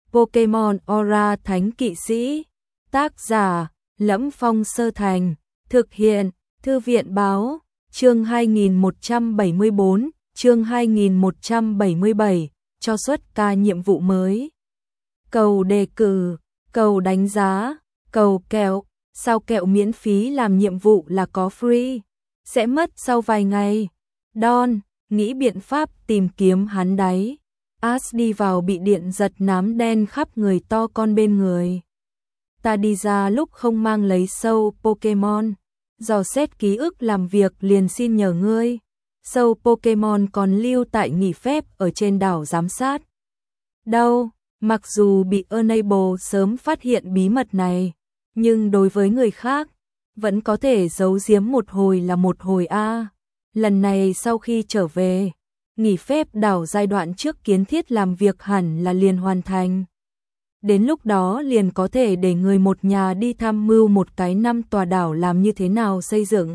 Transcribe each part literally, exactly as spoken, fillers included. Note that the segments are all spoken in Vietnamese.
Pokemon Aura Thánh Kỵ Sĩ. Tác giả: Lẫm Phong Sơ Thành. Thực hiện: Thư viện báo. Chương hai nghìn một trăm bảy mươi bốn, chương hai nghìn một trăm bảy mươi bảy, cho xuất ca nhiệm vụ mới. Cầu đề cử, cầu đánh giá, cầu kẹo, sao kẹo miễn phí làm nhiệm vụ là có free, sẽ mất sau vài ngày. Don, nghĩ biện pháp tìm kiếm hắn đáy. Ash đi vào bị điện giật nám đen khắp người to con bên người. Ta đi ra lúc không mang lấy sâu Pokemon. Dò xét ký ức làm việc liền xin nhờ ngươi. Sâu Pokemon còn lưu tại nghỉ phép ở trên đảo giám sát. Đâu, mặc dù bị Enable sớm phát hiện bí mật này, nhưng đối với người khác, vẫn có thể giấu giếm một hồi là một hồi a. Lần này sau khi trở về, nghỉ phép đảo giai đoạn trước kiến thiết làm việc hẳn là liền hoàn thành. Đến lúc đó liền có thể để người một nhà đi tham mưu một cái năm tòa đảo làm như thế nào xây dựng.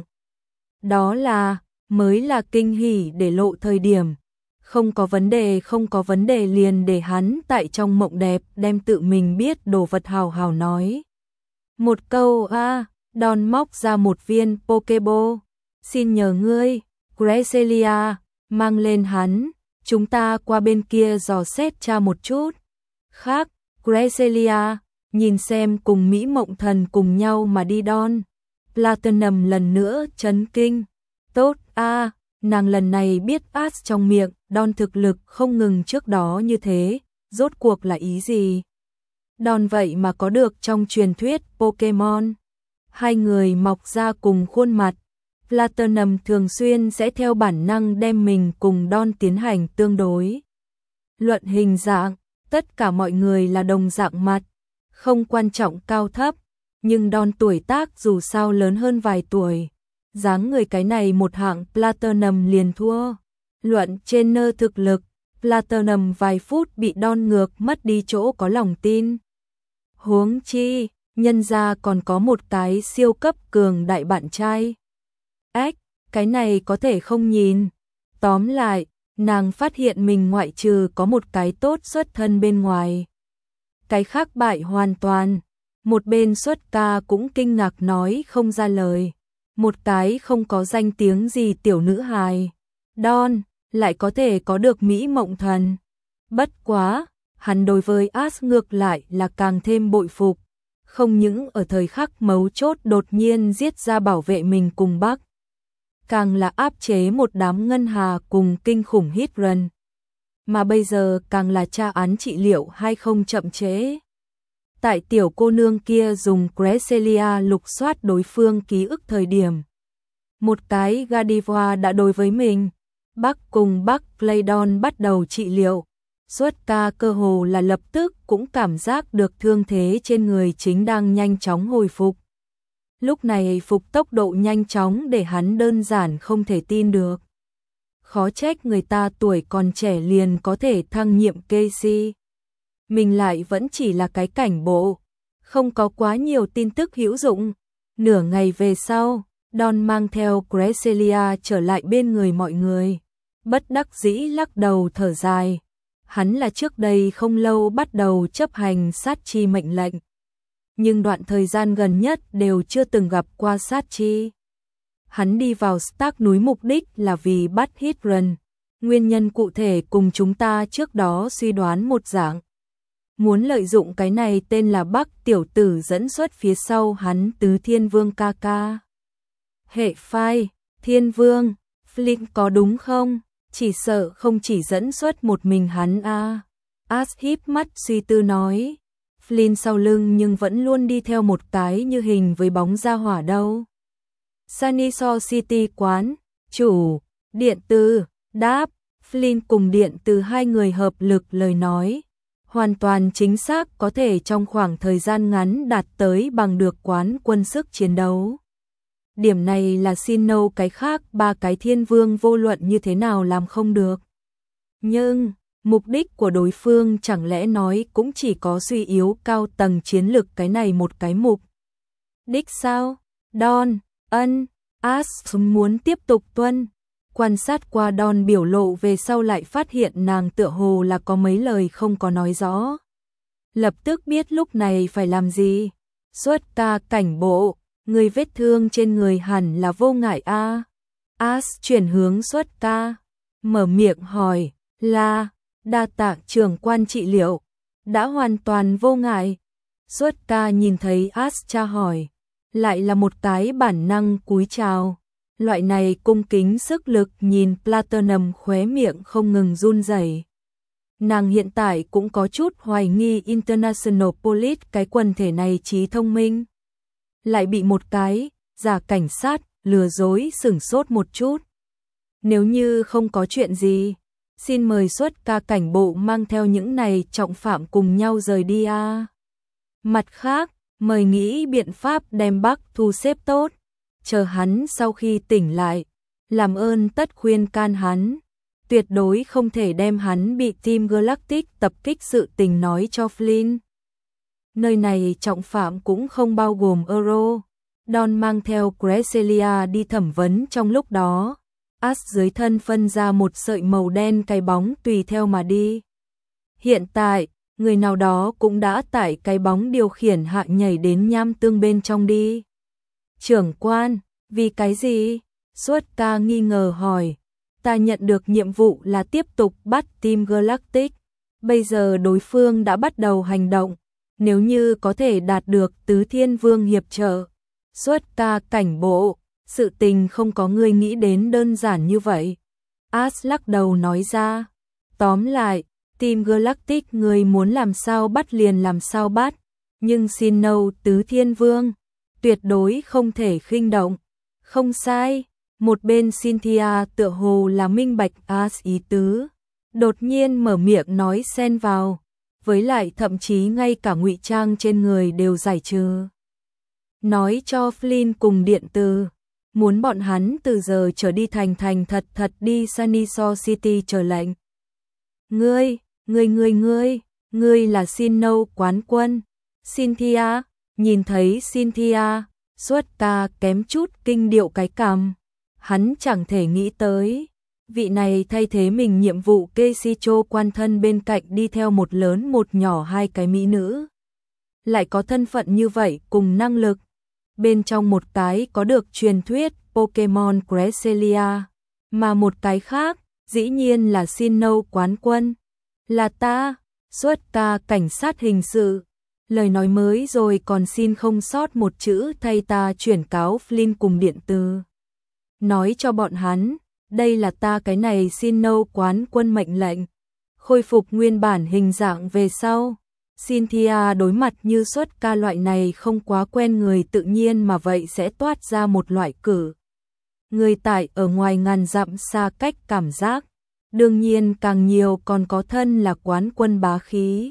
Đó là, mới là kinh hỉ để lộ thời điểm. Không có vấn đề không có vấn đề liền để hắn tại trong mộng đẹp đem tự mình biết đồ vật hào hào nói. Một câu a, à, Don móc ra một viên Pokeball. Xin nhờ ngươi, Cresselia, mang lên hắn, chúng ta qua bên kia dò xét tra một chút. Khác, Cresselia, nhìn xem cùng Mỹ Mộng Thần cùng nhau mà đi Don. Platinum lần nữa chấn kinh. Tốt a, à, nàng lần này biết Ash trong miệng, Don thực lực không ngừng trước đó như thế, rốt cuộc là ý gì? Don vậy mà có được trong truyền thuyết Pokemon. Hai người mọc ra cùng khuôn mặt. Platinum thường xuyên sẽ theo bản năng đem mình cùng Don tiến hành tương đối. Luận hình dạng, tất cả mọi người là đồng dạng mặt, không quan trọng cao thấp, nhưng Don tuổi tác dù sao lớn hơn vài tuổi. Dáng người cái này một hạng Platinum liền thua. Luận trên nơ thực lực, Platinum vài phút bị Don ngược mất đi chỗ có lòng tin. Huống chi, nhân ra còn có một cái siêu cấp cường đại bạn trai. Ếch, cái này có thể không nhìn. Tóm lại, nàng phát hiện mình ngoại trừ có một cái tốt xuất thân bên ngoài. Cái khác bại hoàn toàn. Một bên xuất ca cũng kinh ngạc nói không ra lời. Một cái không có danh tiếng gì tiểu nữ hài. Don, lại có thể có được Mỹ Mộng Thần. Bất quá, hắn đối với Ash ngược lại là càng thêm bội phục. Không những ở thời khắc mấu chốt đột nhiên giết ra bảo vệ mình cùng Bắc, càng là áp chế một đám ngân hà cùng kinh khủng hit run. Mà bây giờ càng là tra án trị liệu hay không chậm chế. Tại tiểu cô nương kia dùng Cresselia lục soát đối phương ký ức thời điểm. Một cái Gardevoir đã đối với mình. Bắc cùng Bắc Claydon bắt đầu trị liệu. Xuất ca cơ hồ là lập tức cũng cảm giác được thương thế trên người chính đang nhanh chóng hồi phục. Lúc này phục tốc độ nhanh chóng để hắn đơn giản không thể tin được. Khó trách người ta tuổi còn trẻ liền có thể thăng nhiệm Casey. Mình lại vẫn chỉ là cái cảnh bộ, không có quá nhiều tin tức hữu dụng. Nửa ngày về sau, Don mang theo Cresselia trở lại bên người mọi người. Bất đắc dĩ lắc đầu thở dài. Hắn là trước đây không lâu bắt đầu chấp hành sát chi mệnh lệnh. Nhưng đoạn thời gian gần nhất đều chưa từng gặp qua sát chi. Hắn đi vào Stark núi mục đích là vì bắt hit run. Nguyên nhân cụ thể cùng chúng ta trước đó suy đoán một dạng. Muốn lợi dụng cái này tên là Bắc tiểu tử dẫn xuất phía sau hắn tứ thiên vương ca ca. Hệ phai, thiên vương, Flynn có đúng không? Chỉ sợ không chỉ dẫn xuất một mình hắn a. À. Ash híp mắt suy tư nói. Flynn sau lưng nhưng vẫn luôn đi theo một cái như hình với bóng ra hỏa đâu. Sunnysore City quán, chủ, điện tử, đáp, Flynn cùng điện từ hai người hợp lực lời nói. Hoàn toàn chính xác có thể trong khoảng thời gian ngắn đạt tới bằng được quán quân sức chiến đấu. Điểm này là xin nâu cái khác ba cái thiên vương vô luận như thế nào làm không được. Nhưng, mục đích của đối phương chẳng lẽ nói cũng chỉ có suy yếu cao tầng chiến lực cái này một cái mục. Đích sao? Don, ân, Ash muốn tiếp tục tuân. Quan sát qua Don biểu lộ về sau lại phát hiện nàng tựa hồ là có mấy lời không có nói rõ. lập tức biết lúc này phải làm gì. Xuất ca cảnh bộ, người vết thương trên người hẳn là vô ngại a. As chuyển hướng Xuất ca, mở miệng hỏi, là, đa tạ trưởng quan trị liệu, đã hoàn toàn vô ngại. Xuất ca nhìn thấy As tra hỏi, lại là một cái bản năng cúi chào. Loại này cung kính sức lực nhìn Platinum khóe miệng không ngừng run rẩy. Nàng hiện tại cũng có chút hoài nghi International Police cái quần thể này trí thông minh. Lại bị một cái giả cảnh sát lừa dối sửng sốt một chút. Nếu như không có chuyện gì, xin mời Xuất ca cảnh bộ mang theo những này trọng phạm cùng nhau rời đi a. À. Mặt khác, mời nghĩ biện pháp đem Bắc thu xếp tốt, chờ hắn sau khi tỉnh lại, làm ơn tất khuyên can hắn, tuyệt đối không thể đem hắn bị Team Galactic tập kích sự tình nói cho Flynn. Nơi này trọng phạm cũng không bao gồm Euro. Don mang theo Cresselia đi thẩm vấn trong lúc đó. As dưới thân phân ra một sợi màu đen cái bóng tùy theo mà đi. Hiện tại, người nào đó cũng đã tải cái bóng điều khiển hạ nhảy đến nham tương bên trong đi. Trưởng quan, vì cái gì? Xuất ca nghi ngờ hỏi. Ta nhận được nhiệm vụ là tiếp tục bắt Team Galactic. Bây giờ đối phương đã bắt đầu hành động. Nếu như có thể đạt được Tứ Thiên Vương hiệp trợ, Xuất ca cảnh bộ, sự tình không có người nghĩ đến đơn giản như vậy. As lắc đầu nói ra. Tóm lại, Team Galactic người muốn làm sao bắt liền làm sao bắt. Nhưng xin nâu Tứ Thiên Vương, tuyệt đối không thể khinh động. Không sai, một bên Cynthia tựa hồ là minh bạch As ý tứ. Đột nhiên mở miệng nói xen vào. Với lại thậm chí ngay cả ngụy trang trên người đều giải trừ. Nói cho Flynn cùng điện từ, muốn bọn hắn từ giờ trở đi thành thành thật thật đi Sunnyside City chờ lệnh. Ngươi, ngươi ngươi ngươi, ngươi là Sinnoh quán quân. Cynthia, nhìn thấy Cynthia, Xuất ca kém chút kinh điệu cái cằm. Hắn chẳng thể nghĩ tới. Vị này thay thế mình nhiệm vụ Kesicho quan thân bên cạnh đi theo một lớn một nhỏ hai cái mỹ nữ. Lại có thân phận như vậy cùng năng lực. Bên trong một cái có được truyền thuyết Pokemon Cresselia, mà một cái khác dĩ nhiên là Sinnoh quán quân. Là ta, Xuất ca cảnh sát hình sự. Lời nói mới rồi còn xin không sót một chữ thay ta chuyển cáo Flynn cùng điện từ. Nói cho bọn hắn. Đây là ta cái này Sinnoh quán quân mệnh lệnh. Khôi phục nguyên bản hình dạng về sau. Cynthia đối mặt như Xuất ca loại này không quá quen người tự nhiên mà vậy sẽ toát ra một loại cử. Người tại ở ngoài ngàn dặm xa cách cảm giác. Đương nhiên càng nhiều còn có thân là quán quân bá khí.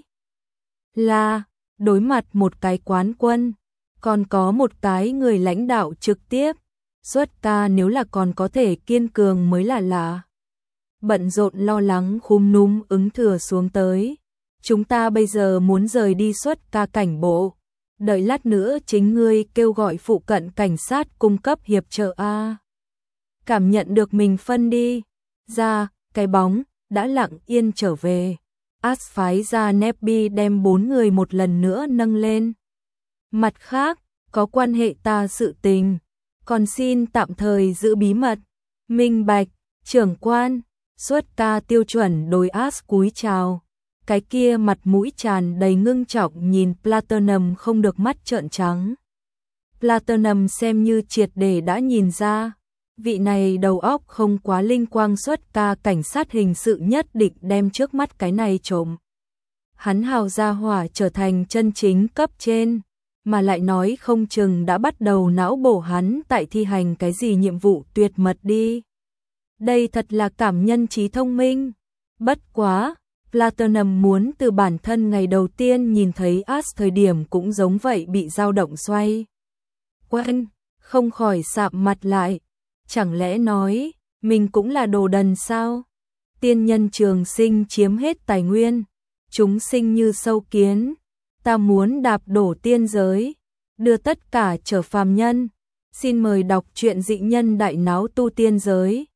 Là, đối mặt một cái quán quân, còn có một cái người lãnh đạo trực tiếp. Xuất ca nếu là còn có thể kiên cường mới là lạ. Bận rộn lo lắng khúm núm ứng thừa xuống tới. Chúng ta bây giờ muốn rời đi Xuất ca cảnh bộ. Đợi lát nữa chính ngươi kêu gọi phụ cận cảnh sát cung cấp hiệp trợ A. Cảm nhận được mình phân đi. Ra, cái bóng, đã lặng yên trở về. As phái ra Nebby đem bốn người một lần nữa nâng lên. Mặt khác, có quan hệ ta sự tình. Còn xin tạm thời giữ bí mật. Minh bạch, trưởng quan, Xuất ca tiêu chuẩn đối As cúi chào. Cái kia mặt mũi tràn đầy ngưng trọng nhìn Platinum không được mắt trợn trắng. Platinum xem như triệt để đã nhìn ra. Vị này đầu óc không quá linh quang Xuất ca cảnh sát hình sự nhất định đem trước mắt cái này trộm. Hắn hào gia hỏa trở thành chân chính cấp trên. Mà lại nói không chừng đã bắt đầu não bổ hắn tại thi hành cái gì nhiệm vụ tuyệt mật đi. Đây thật là cảm nhân trí thông minh. Bất quá, Platinum muốn từ bản thân ngày đầu tiên nhìn thấy As thời điểm cũng giống vậy bị dao động xoay. Quen, không khỏi sạm mặt lại. Chẳng lẽ nói, mình cũng là đồ đần sao? Tiên nhân trường sinh chiếm hết tài nguyên. Chúng sinh như sâu kiến. Ta muốn đạp đổ tiên giới, đưa tất cả trở phàm nhân. Xin mời đọc truyện dị nhân đại náo tu tiên giới.